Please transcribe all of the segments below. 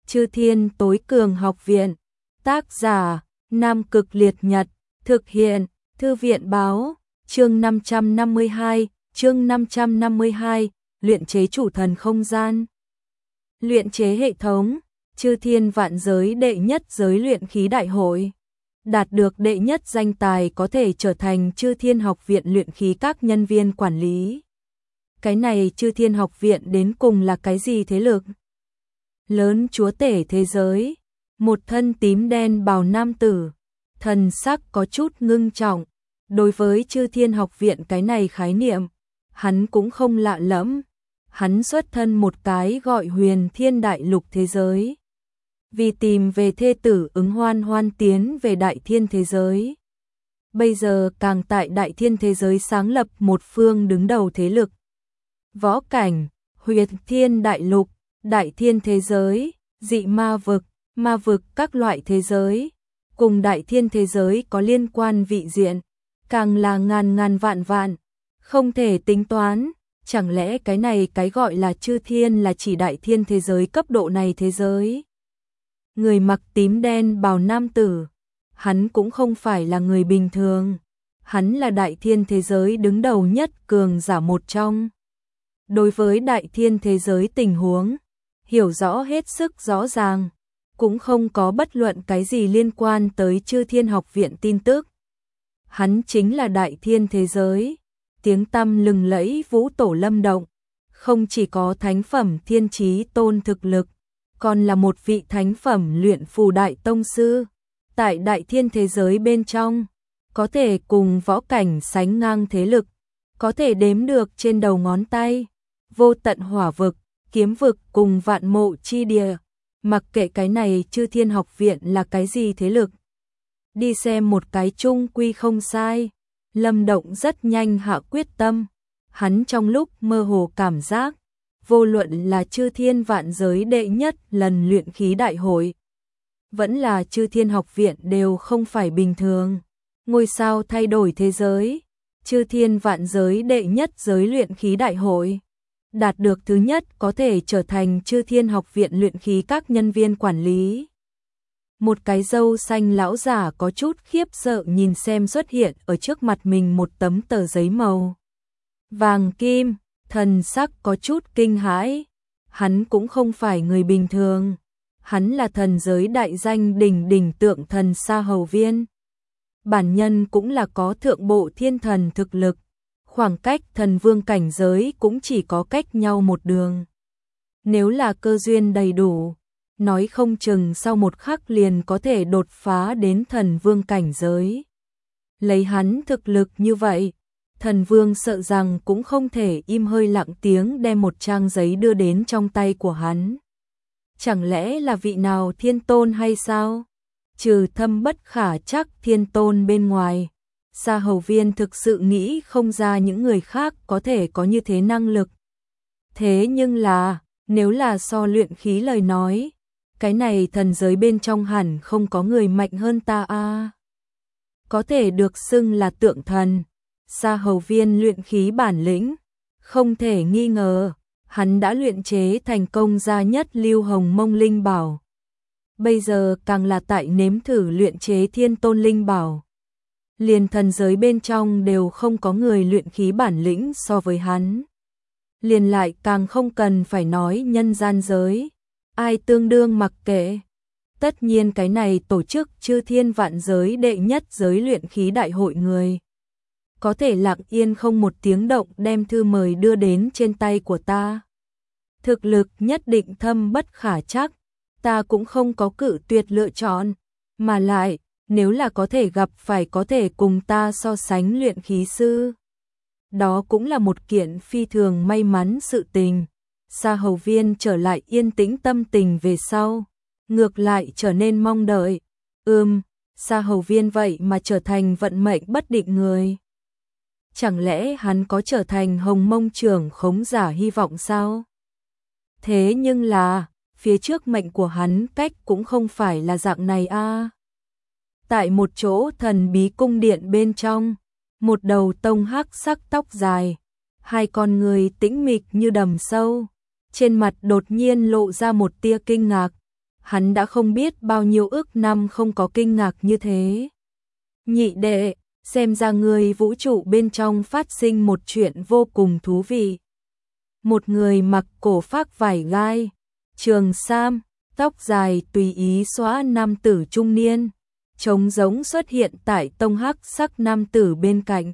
Chư Thiên Tối Cường Học Viện. Tác giả: Nam Cực Liệt Nhật. Thực hiện: Thư viện Báo. Chương 552, luyện chế chủ thần không gian. Luyện chế hệ thống, Chư Thiên Vạn Giới đệ nhất giới luyện khí đại hội. Đạt được đệ nhất danh tài có thể trở thành Chư Thiên Học Viện luyện khí các nhân viên quản lý. Cái này Chư Thiên Học Viện đến cùng là cái gì thế lực? Lớn chúa tể thế giới, một thân tím đen bào nam tử, thần sắc có chút ngưng trọng. Đối với Chư Thiên Học Viện cái này khái niệm, hắn cũng không lạ lẫm. Hắn xuất thân một cái gọi Huyền Thiên Đại Lục thế giới. Vì tìm về thê tử Ứng Hoan Hoan tiến về Đại Thiên thế giới. Bây giờ càng tại Đại Thiên thế giới sáng lập một phương đứng đầu thế lực. Võ cảnh, Huyền Thiên Đại Lục, Đại Thiên thế giới, dị ma vực các loại thế giới, cùng Đại Thiên thế giới có liên quan vị diện, càng là ngàn vạn, không thể tính toán. Chẳng lẽ cái này cái gọi là Chư Thiên là chỉ Đại Thiên thế giới cấp độ này thế giới? Người mặc tím đen bào nam tử, hắn cũng không phải là người bình thường, hắn là Đại Thiên thế giới đứng đầu nhất cường giả một trong. Đối với Đại Thiên thế giới tình huống, hiểu rõ hết sức rõ ràng, cũng không có bất luận cái gì liên quan tới Chư Thiên Học Viện tin tức. Hắn chính là Đại Thiên thế giới, tiếng tăm lừng lẫy vũ tổ lâm động, không chỉ có thánh phẩm thiên chí tôn thực lực, còn là một vị thánh phẩm luyện phù đại tông sư. Tại Đại Thiên thế giới bên trong, có thể cùng võ cảnh sánh ngang thế lực, có thể đếm được trên đầu ngón tay. Vô tận hỏa vực, kiếm vực cùng vạn mộ chi địa, mặc kệ cái này Chư Thiên Học Viện là cái gì thế lực. Đi xem một cái chung quy không sai. Lâm Động rất nhanh hạ quyết tâm. Hắn trong lúc mơ hồ cảm giác, vô luận là Chư Thiên Vạn Giới đệ nhất lần luyện khí đại hội, vẫn là Chư Thiên Học Viện đều không phải bình thường. Ngôi sao thay đổi thế giới, Chư Thiên Vạn Giới đệ nhất giới luyện khí đại hội. Đạt được thứ nhất có thể trở thành Chư Thiên Học Viện luyện khí các nhân viên quản lý. Một cái râu xanh lão giả có chút khiếp sợ nhìn xem xuất hiện ở trước mặt mình một tấm tờ giấy màu vàng kim, thần sắc có chút kinh hãi. Hắn cũng không phải người bình thường, hắn là thần giới đại danh đỉnh tượng thần Sa Hầu Viên. Bản nhân cũng là có thượng bộ thiên thần thực lực, khoảng cách thần vương cảnh giới cũng chỉ có cách nhau một đường. Nếu là cơ duyên đầy đủ, nói không chừng sau một khắc liền có thể đột phá đến thần vương cảnh giới. Lấy hắn thực lực như vậy, thần vương sợ rằng cũng không thể im hơi lặng tiếng đem một trang giấy đưa đến trong tay của hắn. Chẳng lẽ là vị nào thiên tôn hay sao? Trừ thâm bất khả chắc thiên tôn bên ngoài, Sa Hầu Viên thực sự nghĩ không ra những người khác có thể có như thế năng lực. Thế nhưng là, nếu là so luyện khí lời nói, cái này thần giới bên trong hẳn không có người mạnh hơn ta a. Có thể được xưng là tượng thần, Sa Hầu Viên luyện khí bản lĩnh, không thể nghi ngờ, hắn đã luyện chế thành công ra nhất lưu hồng mông linh bảo. Bây giờ càng là tại nếm thử luyện chế thiên tôn linh bảo. Liền thần giới bên trong đều không có người luyện khí bản lĩnh so với hắn. Liền lại càng không cần phải nói nhân gian giới. Ai tương đương mặc kệ. Tất nhiên cái này tổ chức Chư Thiên Vạn Giới đệ nhất giới luyện khí đại hội người. Có thể lặng yên không một tiếng động đem thư mời đưa đến trên tay của ta. Thực lực nhất định thâm bất khả chắc. Ta cũng không có cự tuyệt lựa chọn. Mà lại, nếu là có thể gặp phải có thể cùng ta so sánh luyện khí sư. Đó cũng là một kiện phi thường may mắn sự tình. Sa Hầu Viên trở lại yên tĩnh tâm tình về sau, ngược lại trở nên mong đợi. Sa Hầu Viên vậy mà trở thành vận mệnh bất định người. Chẳng lẽ hắn có trở thành hồng mông trưởng khống giả hy vọng sao? Thế nhưng là, phía trước mệnh của hắn cách cũng không phải là dạng này a. Tại một chỗ thần bí cung điện bên trong, một đầu tông hắc sắc tóc dài, hai con người tĩnh mịch như đầm sâu. Trên mặt đột nhiên lộ ra một tia kinh ngạc. Hắn đã không biết bao nhiêu ức năm không có kinh ngạc như thế. Nhị đệ, xem ra người vũ trụ bên trong phát sinh một chuyện vô cùng thú vị. Một người mặc cổ phác vải gai, trường sam, tóc dài tùy ý xõa nam tử trung niên, trống rỗng xuất hiện tại tông hắc sắc nam tử bên cạnh.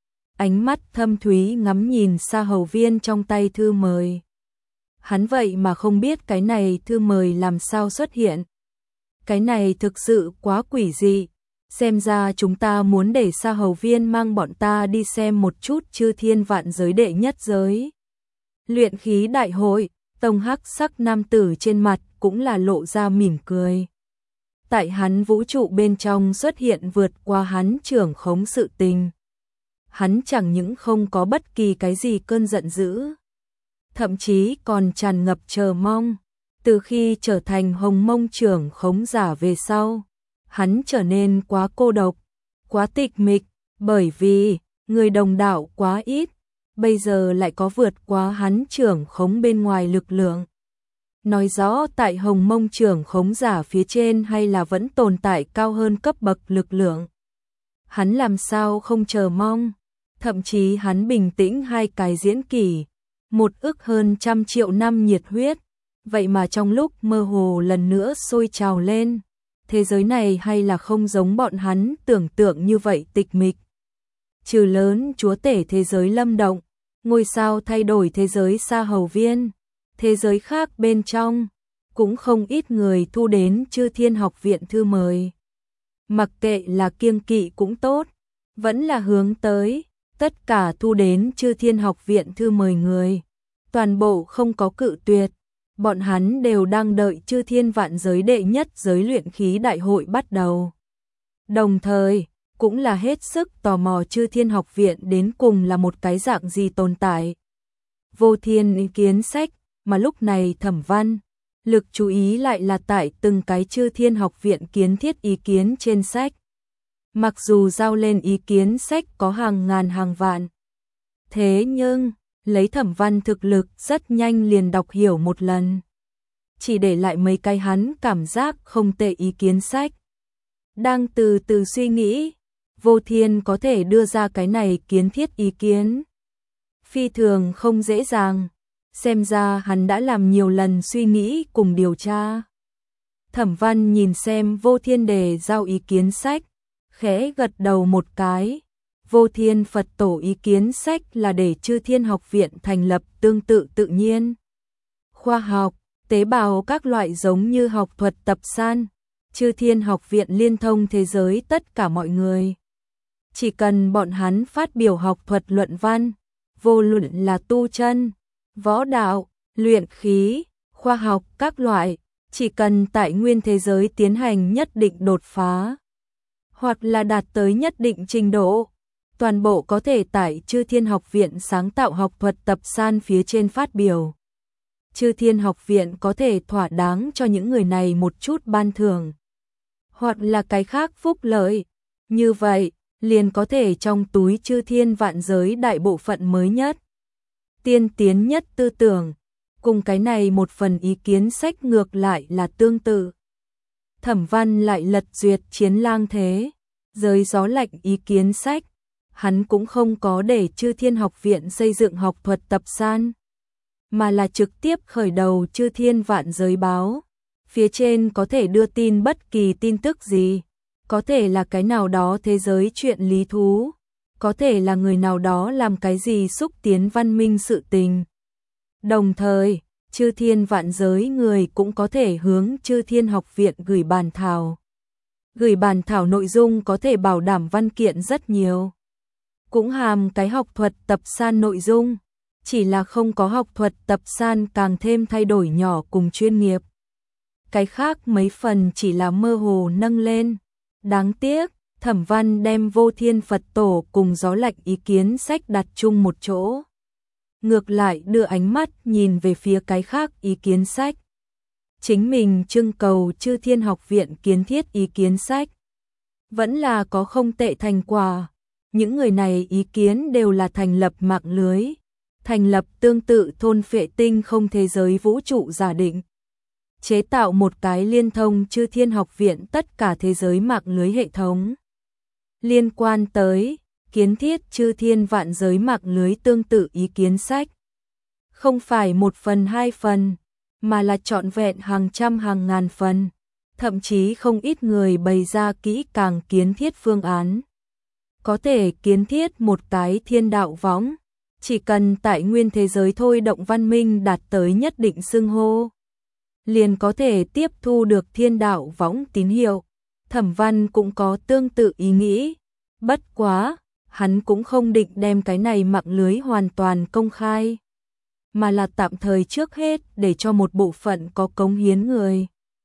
Ánh mắt thâm thúy ngắm nhìn Sa Hầu Viên trong tay thư mời. Hắn vậy mà không biết cái này thư mời làm sao xuất hiện. Cái này thực sự quá quỷ dị. Xem ra chúng ta muốn để Sa Hầu Viên mang bọn ta đi xem một chút chư thiên vạn giới đệ nhất giới. Luyện khí đại hội, tông hắc sắc nam tử trên mặt cũng là lộ ra mỉm cười. Tại hắn vũ trụ bên trong xuất hiện vượt qua hắn trưởng khống sự tình. Hắn chẳng những không có bất kỳ cái gì cơn giận dữ, thậm chí còn tràn ngập chờ mong. Từ khi trở thành Hồng Mông trưởng khống giả về sau, hắn trở nên quá cô độc, quá tịch mịch, bởi vì người đồng đạo quá ít, bây giờ lại có vượt quá hắn trưởng khống bên ngoài lực lượng. Nói rõ tại Hồng Mông trưởng khống giả phía trên hay là vẫn tồn tại cao hơn cấp bậc lực lượng. Hắn làm sao không chờ mong, thậm chí hắn bình tĩnh 2 cái diễn kỷ, 1 ức hơn 100 triệu năm nhiệt huyết, vậy mà trong lúc mơ hồ lần nữa sôi trào lên. Thế giới này hay là không giống bọn hắn tưởng tượng như vậy tịch mịch. Trừ lớn chúa tể thế giới Lâm Động, ngôi sao thay đổi thế giới Sa Hầu Viên, thế giới khác bên trong, cũng không ít người thu đến Chư Thiên Học Viện thư mời. Mặc kệ là kiêng kỵ cũng tốt, vẫn là hướng tới, tất cả thu đến Chư Thiên Học Viện thư mời người, toàn bộ không có cự tuyệt. Bọn hắn đều đang đợi chư thiên vạn giới đệ nhất giới luyện khí đại hội bắt đầu. Đồng thời, cũng là hết sức tò mò chư thiên học viện đến cùng là một cái dạng gì tồn tại. Vô Thiên ý kiến sách, mà lúc này Thẩm Văn, lực chú ý lại là tại từng cái chư thiên học viện kiến thiết ý kiến trên sách. Mặc dù giao lên ý kiến sách có hàng ngàn hàng vạn, thế nhưng lấy Thẩm Văn thực lực rất nhanh liền đọc hiểu một lần. Chỉ để lại mấy cái hắn cảm giác không tệ ý kiến sách. Đang từ từ suy nghĩ, Vô Thiên có thể đưa ra cái này kiến thiết ý kiến. Phi thường không dễ dàng, xem ra hắn đã làm nhiều lần suy nghĩ cùng điều tra. Thẩm Văn nhìn xem Vô Thiên đề giao ý kiến sách, khẽ gật đầu một cái. Vô Thiên Phật tổ ý kiến sách là để chư thiên học viện thành lập tương tự tự nhiên. Khoa học, tế bào các loại giống như học thuật tập san, chư thiên học viện liên thông thế giới tất cả mọi người. Chỉ cần bọn hắn phát biểu học thuật luận văn, vô luận là tu chân, võ đạo, luyện khí, khoa học các loại, chỉ cần tại nguyên thế giới tiến hành nhất định đột phá, hoặc là đạt tới nhất định trình độ, toàn bộ có thể tại Chư Thiên Học Viện sáng tạo học thuật tập san phía trên phát biểu. Chư Thiên Học Viện có thể thỏa đáng cho những người này một chút ban thưởng, hoặc là cái khác phúc lợi. Như vậy, liền có thể trong túi Chư Thiên vạn giới đại bộ phận mới nhất, tiên tiến nhất tư tưởng, cùng cái này một phần ý kiến sách ngược lại là tương tự. Thẩm Văn lại lật duyệt Chiến Lang Thế, giới gió lạnh ý kiến sách. Hắn cũng không có để Chư Thiên Học Viện xây dựng học thuật tập san, mà là trực tiếp khởi đầu Chư Thiên vạn giới báo. Phía trên có thể đưa tin bất kỳ tin tức gì, có thể là cái nào đó thế giới chuyện lý thú, có thể là người nào đó làm cái gì xúc tiến văn minh sự tình. Đồng thời, Chư Thiên vạn giới người cũng có thể hướng Chư Thiên Học Viện gửi bản thảo. Gửi bản thảo nội dung có thể bảo đảm văn kiện rất nhiều. Cũng hàm cái học thuật tập san nội dung, chỉ là không có học thuật tập san càng thêm thay đổi nhỏ cùng chuyên nghiệp. Cái khác mấy phần chỉ là mơ hồ nâng lên. Đáng tiếc, Thẩm Văn đem Vô Thiên Phật tổ cùng gió lạnh ý kiến sách đặt chung một chỗ. Ngược lại đưa ánh mắt nhìn về phía cái khác ý kiến sách. Chính mình trưng cầu Chư Thiên Học Viện kiến thiết ý kiến sách. Vẫn là có không tệ thành quả. Những người này ý kiến đều là thành lập mạng lưới, thành lập tương tự thôn phệ tinh không thế giới vũ trụ giả định. chế tạo một cái liên thông Chư Thiên Học Viện tất cả thế giới mạng lưới hệ thống. Liên quan tới kiến thiết Chư Thiên vạn giới mạng lưới tương tự ý kiến sách. Không phải một phần hai phần, mà là trọn vẹn hàng trăm hàng ngàn phần. Thậm chí không ít người bày ra kỹ càng kiến thiết phương án. Có thể kiến thiết một cái thiên đạo võng, chỉ cần tại nguyên thế giới thôi động văn minh đạt tới nhất định xưng hô, liền có thể tiếp thu được thiên đạo võng tín hiệu. Thẩm Văn cũng có tương tự ý nghĩ, bất quá, hắn cũng không định đem cái này mạng lưới hoàn toàn công khai, mà là tạm thời trước hết để cho một bộ phận có cống hiến người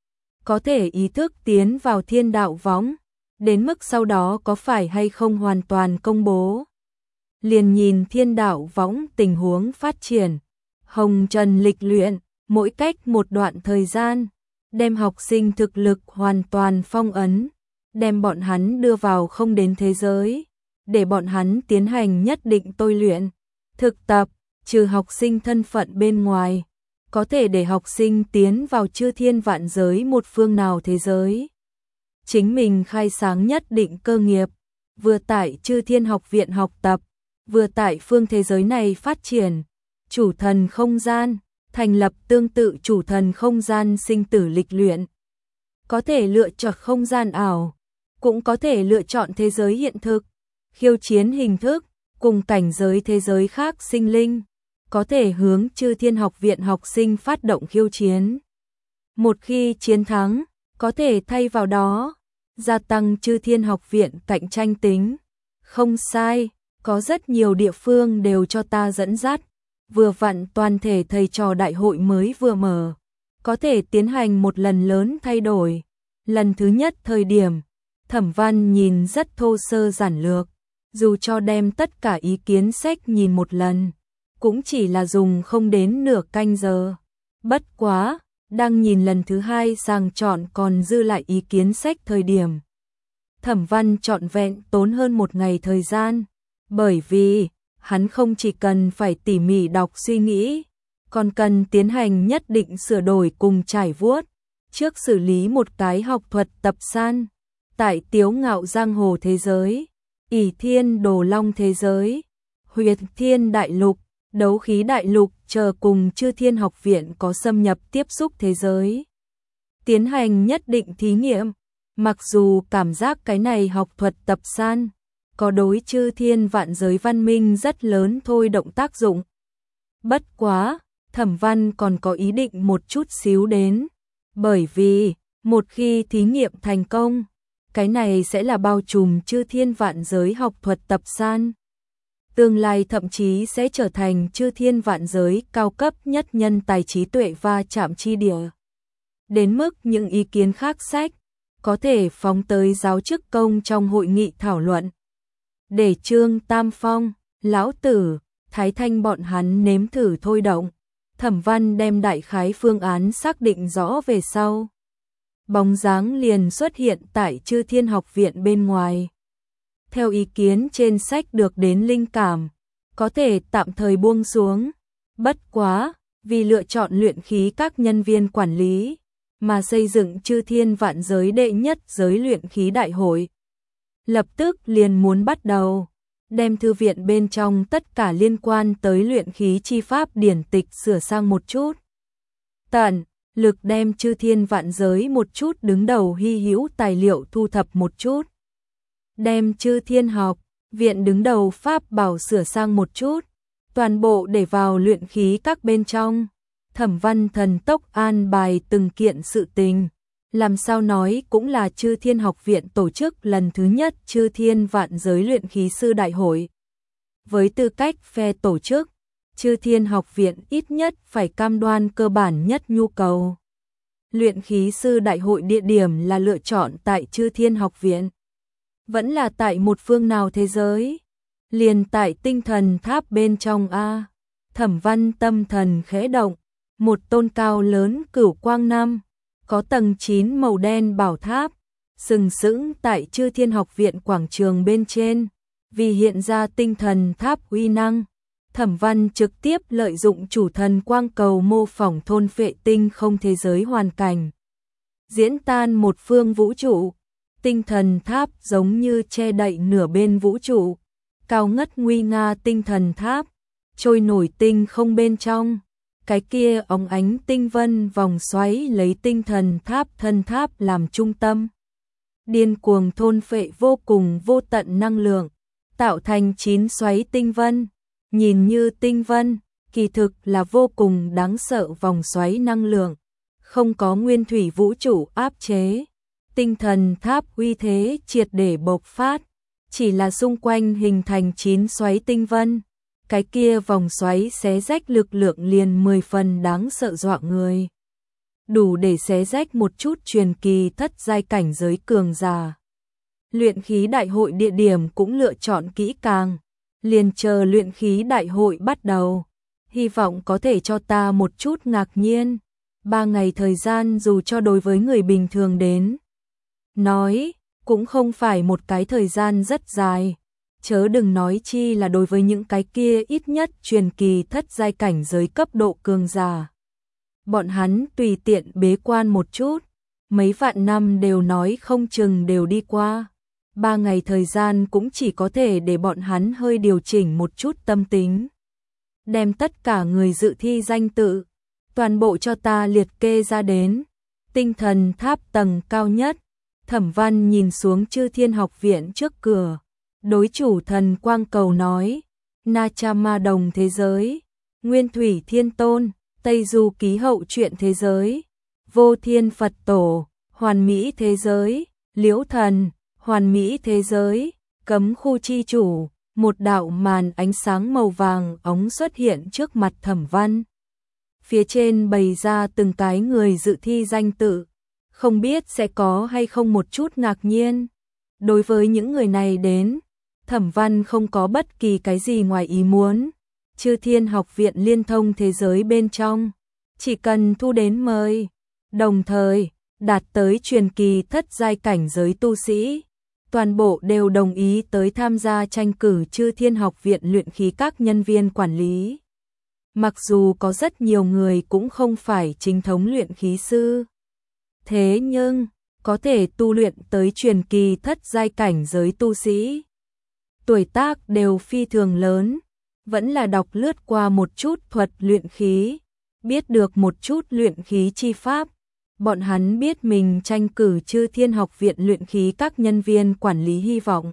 có thể ý thức tiến vào thiên đạo võng, đến mức sau đó có phải hay không hoàn toàn công bố. Liền nhìn thiên đạo võng tình huống phát triển, hồng trần lịch luyện, mỗi cách một đoạn thời gian, đem học sinh thực lực hoàn toàn phong ấn, đem bọn hắn đưa vào không đến thế giới, để bọn hắn tiến hành nhất định tôi luyện, thực tập, trừ học sinh thân phận bên ngoài, có thể để học sinh tiến vào Chư Thiên vạn giới một phương nào thế giới. Chính mình khai sáng nhất định cơ nghiệp, vừa tại Chư Thiên Học Viện học tập, vừa tại phương thế giới này phát triển, chủ thần không gian, thành lập tương tự chủ thần không gian sinh tử lịch luyện. Có thể lựa chọn không gian ảo, cũng có thể lựa chọn thế giới hiện thực, khiêu chiến hình thức, cùng cảnh giới thế giới khác sinh linh, có thể hướng Chư Thiên Học Viện học sinh phát động khiêu chiến. Một khi chiến thắng, có thể thay vào đó, gia tăng Chư Thiên Học Viện cạnh tranh tính. Không sai, có rất nhiều địa phương đều cho ta dẫn dắt, vừa vặn toàn thể thầy trò đại hội mới vừa mở, có thể tiến hành một lần lớn thay đổi. Lần thứ nhất thời điểm, Thẩm Văn nhìn rất thô sơ giản lược, dù cho đem tất cả ý kiến sách nhìn một lần, cũng chỉ là dùng không đến nửa canh giờ. Bất quá, đang nhìn lần thứ hai sàng chọn còn dư lại ý kiến sách thời điểm. Thẩm Văn trọn vẹn tốn hơn một ngày thời gian, bởi vì hắn không chỉ cần phải tỉ mỉ đọc suy nghĩ, còn cần tiến hành nhất định sửa đổi cùng trải vuốt, trước xử lý một cái học thuật tập san, tại Tiếu Ngạo Giang Hồ thế giới, Ỷ Thiên Đồ Long thế giới, Huyệt Thiên Đại Lục, Đấu Khí Đại Lục chờ cùng Chư Thiên Học Viện có xâm nhập tiếp xúc thế giới. Tiến hành nhất định thí nghiệm, mặc dù cảm giác cái này học thuật tập san, có đối Chư Thiên vạn giới văn minh rất lớn thôi động tác dụng. Bất quá, Thẩm Văn còn có ý định một chút xíu đến, bởi vì, một khi thí nghiệm thành công, cái này sẽ là bao trùm Chư Thiên vạn giới học thuật tập san. Tương lai thậm chí sẽ trở thành Chư Thiên vạn giới cao cấp nhất nhân tài trí tuệ va chạm chi địa. Đến mức những ý kiến khác sách, có thể phóng tới giáo chức công trong hội nghị thảo luận. Để Trương Tam Phong, Lão Tử, Thái Thanh bọn hắn nếm thử thôi động, Thẩm Văn đem đại khái phương án xác định rõ về sau. Bóng dáng liền xuất hiện tại Chư Thiên Học Viện bên ngoài. Theo ý kiến trên sách được đến linh cảm, có thể tạm thời buông xuống. Bất quá, vì lựa chọn luyện khí các nhân viên quản lý, mà xây dựng Chư Thiên vạn giới đệ nhất giới luyện khí đại hội. Lập tức liền muốn bắt đầu, đem thư viện bên trong tất cả liên quan tới luyện khí chi pháp điển tịch sửa sang một chút. Tận lực đem Chư Thiên vạn giới một chút đứng đầu hy hữu tài liệu thu thập một chút. Đem Chư Thiên Học Viện đứng đầu pháp bảo sửa sang một chút, toàn bộ để vào luyện khí các bên trong. Thẩm Văn thần tốc an bài từng kiện sự tình, làm sao nói cũng là Chư Thiên Học Viện tổ chức lần thứ nhất Chư Thiên vạn giới luyện khí sư đại hội. Với tư cách phe tổ chức, Chư Thiên Học Viện ít nhất phải cam đoan cơ bản nhất nhu cầu. Luyện khí sư đại hội địa điểm là lựa chọn tại Chư Thiên Học Viện, vẫn là tại một phương nào thế giới, liền tại tinh thần tháp bên trong a. Thẩm Văn tâm thần khẽ động, một tôn cao lớn cửu quang năm, có tầng 9 màu đen bảo tháp, sừng sững tại Chư Thiên Học Viện quảng trường bên trên, vì hiện ra tinh thần tháp uy năng. Thẩm Văn trực tiếp lợi dụng chủ thần quang cầu mô phỏng thôn phệ tinh không thế giới hoàn cảnh. Diễn tan một phương vũ trụ, tinh thần tháp giống như che đậy nửa bên vũ trụ, cao ngất nguy nga tinh thần tháp, trôi nổi tinh không bên trong. Cái kia óng ánh tinh vân vòng xoáy lấy tinh thần tháp thân tháp làm trung tâm. Điên cuồng thôn phệ vô cùng vô tận năng lượng, tạo thành 9 xoáy tinh vân. Nhìn như tinh vân, kỳ thực là vô cùng đáng sợ vòng xoáy năng lượng. Không có nguyên thủy vũ trụ áp chế. Tinh thần tháp uy thế triệt để bộc phát. Chỉ là xung quanh hình thành 9 xoáy tinh vân. Cái kia vòng xoáy xé rách lực lượng liền 10 phần đáng sợ dọa người. Đủ để xé rách một chút truyền kỳ thất giai cảnh giới cường giả. Luyện khí đại hội địa điểm cũng lựa chọn kỹ càng. Liền chờ luyện khí đại hội bắt đầu. Hy vọng có thể cho ta một chút ngạc nhiên. 3 ngày thời gian dù cho đối với người bình thường đến nói, cũng không phải một cái thời gian rất dài. Chớ đừng nói chi là đối với những cái kia ít nhất truyền kỳ thất giai cảnh giới cấp độ cường giả. Bọn hắn tùy tiện bế quan một chút, mấy vạn năm đều nói không chừng đều đi qua. 3 ngày thời gian cũng chỉ có thể để bọn hắn hơi điều chỉnh một chút tâm tính. Đem tất cả người dự thi danh tự, toàn bộ cho ta liệt kê ra đến. Tinh thần tháp tầng cao nhất, Thẩm Văn nhìn xuống Chư Thiên Học Viện trước cửa. Đối chủ thần quang cầu nói, Na Cha Ma Đồng thế giới, Nguyên Thủy Thiên Tôn, Tây Du Ký Hậu truyện thế giới, Vô Thiên Phật Tổ, Hoàn Mỹ thế giới, Liễu Thần, Hoàn Mỹ thế giới, Cấm khu chi chủ. Một đạo màn ánh sáng màu vàng óng xuất hiện trước mặt Thẩm Văn. Phía trên bày ra từng cái người dự thi danh tự, không biết sẽ có hay không một chút ngạc nhiên. Đối với những người này đến, Thẩm Văn không có bất kỳ cái gì ngoài ý muốn. Chư Thiên Học Viện liên thông thế giới bên trong, chỉ cần thu đến mời, đồng thời đạt tới truyền kỳ thất giai cảnh giới tu sĩ, toàn bộ đều đồng ý tới tham gia tranh cử Chư Thiên Học Viện luyện khí các nhân viên quản lý. Mặc dù có rất nhiều người cũng không phải chính thống luyện khí sư, thế nhưng có thể tu luyện tới truyền kỳ thất giai cảnh giới tu sĩ, tuổi tác đều phi thường lớn, vẫn là đọc lướt qua một chút thuật luyện khí, biết được một chút luyện khí chi pháp. Bọn hắn biết mình tranh cử Chư Thiên Học Viện luyện khí các nhân viên quản lý hy vọng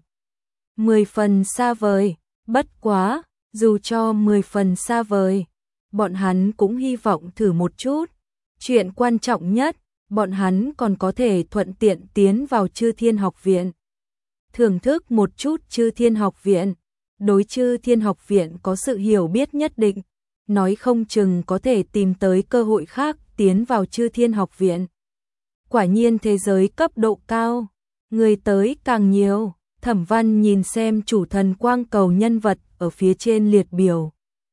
10 phần xa vời, bất quá, dù cho 10 phần xa vời, bọn hắn cũng hy vọng thử một chút. Chuyện quan trọng nhất, bọn hắn còn có thể thuận tiện tiến vào Chư Thiên Học Viện. Thưởng thức một chút Chư Thiên Học Viện, đối Chư Thiên Học Viện có sự hiểu biết nhất định, nói không chừng có thể tìm tới cơ hội khác tiến vào Chư Thiên Học Viện. Quả nhiên thế giới cấp độ cao, người tới càng nhiều. Thẩm Văn nhìn xem chủ thần quang cầu nhân vật ở phía trên liệt biểu,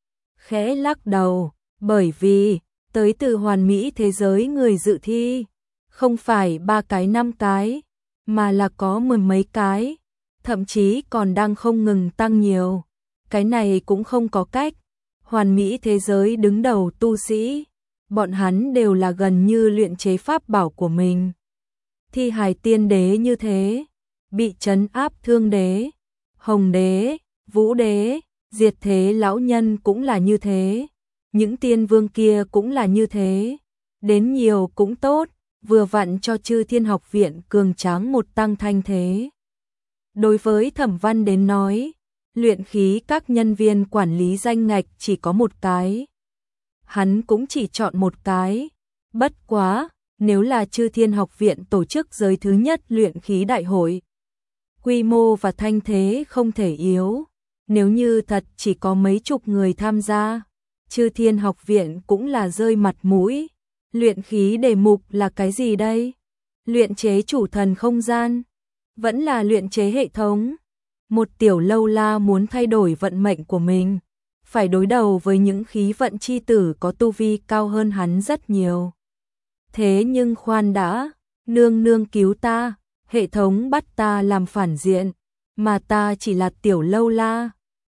khẽ lắc đầu, bởi vì tới từ hoàn mỹ thế giới người dự thi, không phải 3 cái 5 cái, mà là có 10 mấy cái, thậm chí còn đang không ngừng tăng nhiều. Cái này cũng không có cách, hoàn mỹ thế giới đứng đầu tu sĩ, bọn hắn đều là gần như luyện chế pháp bảo của mình. Thi hài tiên đế như thế, bị trấn áp thương đế, hồng đế, vũ đế, diệt thế lão nhân cũng là như thế, những tiên vương kia cũng là như thế, đến nhiều cũng tốt, vừa vặn cho Chư Thiên Học Viện cường tráng một tăng thanh thế. Đối với Thẩm Văn đến nói, luyện khí các nhân viên quản lý danh ngạch chỉ có một cái, hắn cũng chỉ chọn một cái, bất quá, nếu là Chư Thiên Học Viện tổ chức giới thứ nhất luyện khí đại hội, quy mô và thanh thế không thể yếu, nếu như thật chỉ có mấy chục người tham gia, Chư Thiên Học Viện cũng là rơi mặt mũi. Luyện khí đề mục là cái gì đây? Luyện chế chủ thần không gian, vẫn là luyện chế hệ thống. Một tiểu lâu la muốn thay đổi vận mệnh của mình, phải đối đầu với những khí vận chi tử có tu vi cao hơn hắn rất nhiều. Thế nhưng khoan đã, nương nương cứu ta, hệ thống bắt ta làm phản diện, mà ta chỉ là tiểu lâu la,